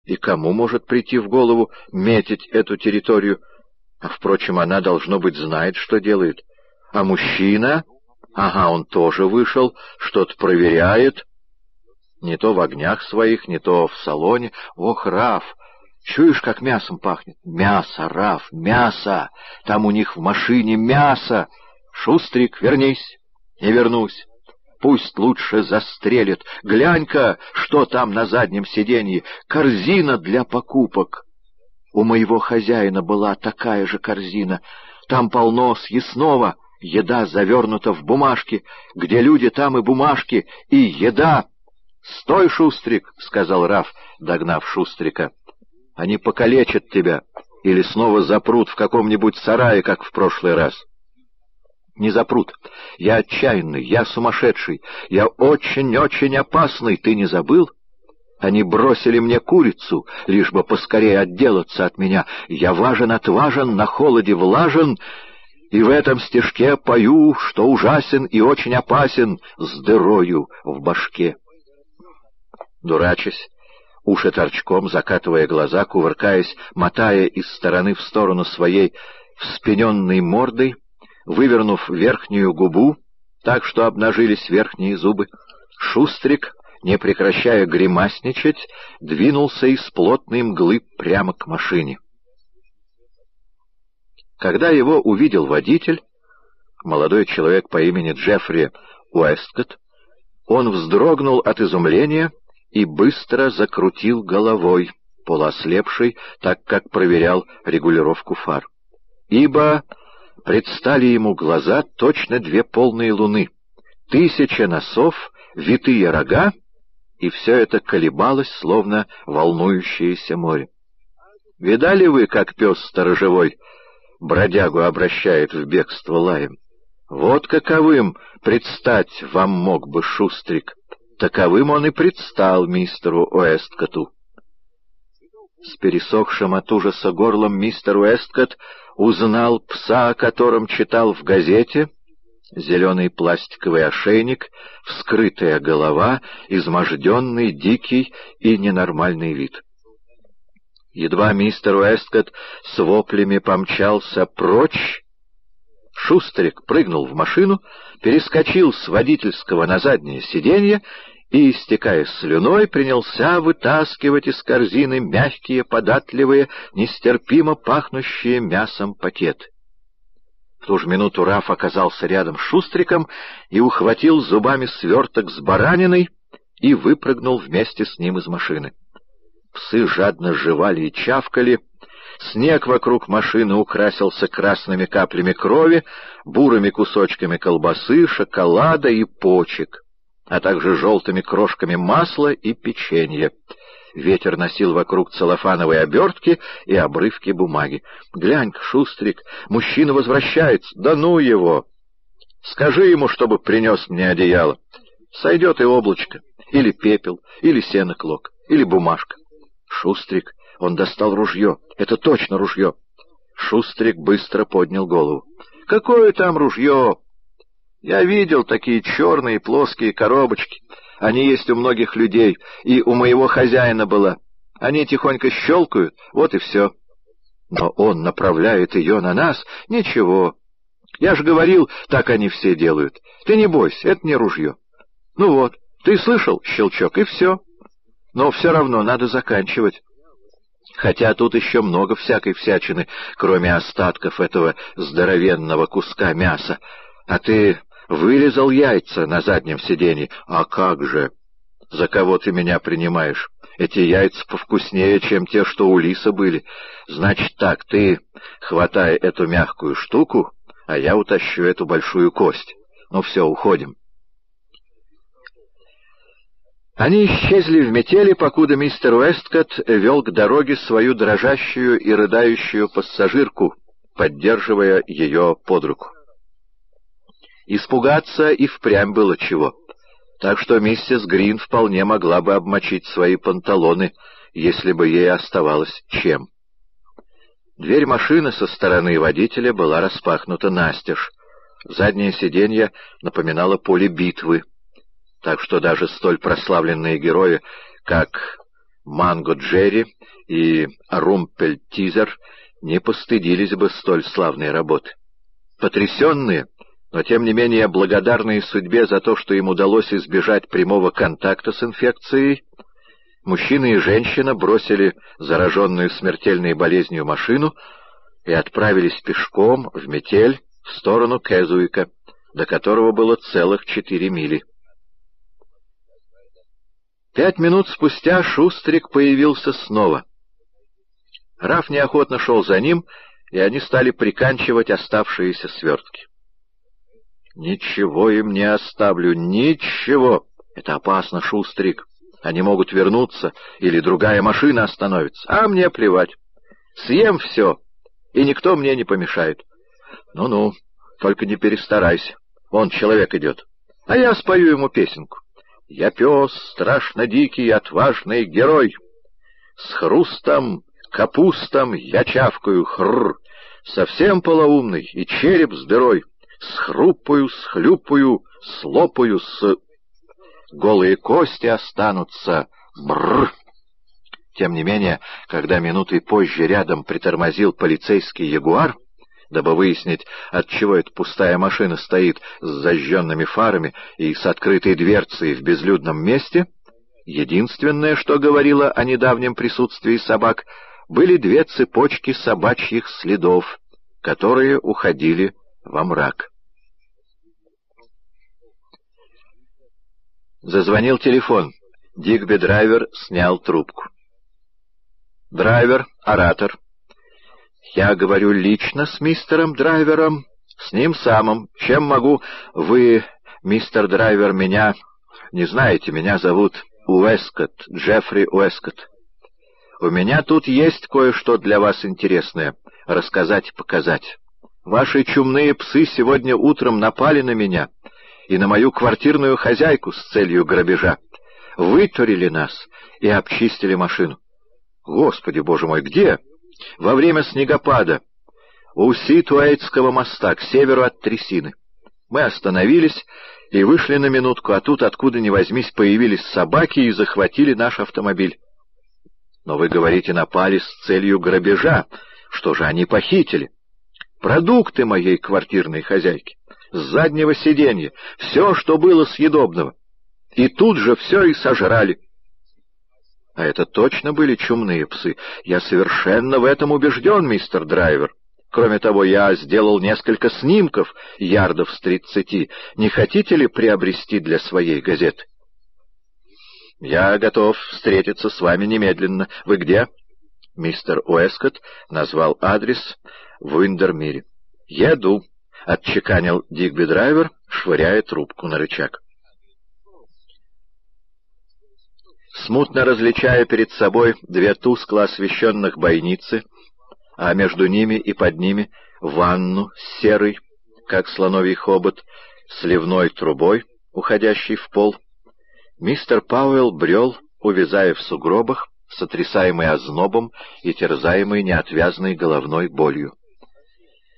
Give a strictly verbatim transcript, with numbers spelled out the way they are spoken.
И кому может прийти в голову метить эту территорию? А, впрочем, она, должно быть, знает, что делает. А мужчина? Ага, он тоже вышел, что-то проверяет. Не то в огнях своих, не то в салоне. Ох, Раф, чуешь, как мясом пахнет? Мясо, Раф, мясо! Там у них в машине мясо! Шустрик, вернись! Не вернусь. Пусть лучше застрелит. Глянь-ка, что там на заднем сиденье. Корзина для покупок. У моего хозяина была такая же корзина. Там полно съестного. Еда завернута в бумажки. Где люди, там и бумажки. И еда. «Стой, Шустрик!» — сказал Раф, догнав Шустрика. «Они покалечат тебя или снова запрут в каком-нибудь сарае, как в прошлый раз». «Не запрут. Я отчаянный, я сумасшедший, я очень-очень опасный, ты не забыл? Они бросили мне курицу, лишь бы поскорее отделаться от меня. Я важен-отважен, на холоде влажен, и в этом стишке пою, что ужасен и очень опасен, с дырою в башке». Дурачась, уши торчком, закатывая глаза, кувыркаясь, мотая из стороны в сторону своей вспененной мордой, вывернув верхнюю губу, так что обнажились верхние зубы, Шустрик, не прекращая гримасничать, двинулся из плотной мглы прямо к машине. Когда его увидел водитель, молодой человек по имени Джеффри Уэсткотт, он вздрогнул от изумления и быстро закрутил головой, полуослепший, так как проверял регулировку фар. Ибо предстали ему глаза точно две полные луны, тысяча носов, витые рога, и все это колебалось, словно волнующееся море. Видали вы, как пес сторожевой бродягу обращает в бегство лаем? Вот каковым предстать вам мог бы Шустрик. Таковым он и предстал мистеру Уэсткотту. С пересохшим от ужаса горлом мистер Уэсткотт узнал пса, о котором читал в газете: зеленый пластиковый ошейник, вскрытая голова, изможденный, дикий и ненормальный вид. Едва мистер Уэсткотт с воплями помчался прочь, Шустрик прыгнул в машину, перескочил с водительского на заднее сиденье и, истекая слюной, принялся вытаскивать из корзины мягкие, податливые, нестерпимо пахнущие мясом пакеты. В ту же минуту Раф оказался рядом с Шустриком и ухватил зубами сверток с бараниной и выпрыгнул вместе с ним из машины. Псы жадно жевали и чавкали. Снег вокруг машины украсился красными каплями крови, бурыми кусочками колбасы, шоколада и почек, а также желтыми крошками масла и печенья. Ветер носил вокруг целлофановые обертки и обрывки бумаги. «Глянь-ка, Шустрик, мужчина возвращается. Да ну его! Скажи ему, чтобы принес мне одеяло. Сойдет и облачко, или пепел, или сено-клок, или бумажка». «Шустрик, он достал ружье. Это точно ружье». Шустрик быстро поднял голову. «Какое там ружье? Я видел такие черные плоские коробочки. Они есть у многих людей, и у моего хозяина была. Они тихонько щелкают, вот и все. Но он направляет ее на нас. Ничего. Я же говорил, так они все делают. Ты не бойся, это не ружье. Ну вот, ты слышал щелчок, и все. Но все равно надо заканчивать. Хотя тут еще много всякой всячины, кроме остатков этого здоровенного куска мяса. А ты вырезал яйца на заднем сиденье. А как же? За кого ты меня принимаешь? Эти яйца повкуснее, чем те, что у лиса были. Значит так, ты хватай эту мягкую штуку, а я утащу эту большую кость. Ну все, уходим. Они исчезли в метели, покуда мистер Уэсткотт вел к дороге свою дрожащую и рыдающую пассажирку, поддерживая ее под руку. Испугаться и впрямь было чего, так что миссис Грин вполне могла бы обмочить свои панталоны, если бы ей оставалось чем. Дверь машины со стороны водителя была распахнута настежь. Заднее сиденье напоминало поле битвы, так что даже столь прославленные герои, как Манго Джерри и Румпельтизер не постыдились бы столь славной работы. Потрясенные, но тем не менее благодарные судьбе за то, что им удалось избежать прямого контакта с инфекцией, мужчина и женщина бросили зараженную смертельной болезнью машину и отправились пешком в метель в сторону Кезуика, до которого было целых четыре мили. Пять минут спустя Шустрик появился снова. Раф неохотно шел за ним, и они стали приканчивать оставшиеся свертки. «Ничего им не оставлю, ничего! Это опасно, Шустрик. Они могут вернуться, или другая машина остановится. А мне плевать. Съем все, и никто мне не помешает. Ну-ну, только не перестарайся. Вон человек идет. А я спою ему песенку. Я пес, страшно дикий, отважный герой. С хрустом, капустом я чавкаю, хррр. Совсем полоумный, и череп с дырой. Схрупаю, схлюпаю, слопаю с... Голые кости останутся. Бррр. Тем не менее, когда минутой позже рядом притормозил полицейский ягуар, дабы выяснить, отчего эта пустая машина стоит с зажженными фарами и с открытой дверцей в безлюдном месте, единственное, что говорило о недавнем присутствии собак, были две цепочки собачьих следов, которые уходили во мрак. Зазвонил телефон. Дигби Драйвер снял трубку. «Драйвер, оратор. Я говорю лично с мистером Драйвером, с ним самым. Чем могу? Вы, мистер Драйвер, меня не знаете, меня зовут Уэскотт, Джеффри Уэскотт. У меня тут есть кое-что для вас интересное, рассказать и показать. Ваши чумные псы сегодня утром напали на меня и на мою квартирную хозяйку с целью грабежа, вытурили нас и обчистили машину. Господи, боже мой, где? Во время снегопада у Ситуэйтского моста, к северу от трясины. Мы остановились и вышли на минутку, а тут, откуда ни возьмись, появились собаки и захватили наш автомобиль. Но вы говорите, напали с целью грабежа. Что же они похитили? Продукты моей квартирной хозяйки, с заднего сиденья, все, что было съедобного. И тут же все и сожрали. А это точно были чумные псы. Я совершенно в этом убежден, мистер Драйвер. Кроме того, я сделал несколько снимков ярдов с тридцати. Не хотите ли приобрести для своей газеты? Я готов встретиться с вами немедленно. Вы где? Мистер Уэскотт назвал адрес в Уиндермире. Еду, отчеканил Дигби Драйвер, швыряя трубку на рычаг. Смутно различая перед собой две тускло освещенных бойницы, а между ними и под ними ванну с серой, как слоновий хобот, сливной трубой, уходящей в пол, мистер Пауэлл брел, увязая в сугробах, сотрясаемый ознобом и терзаемый неотвязной головной болью.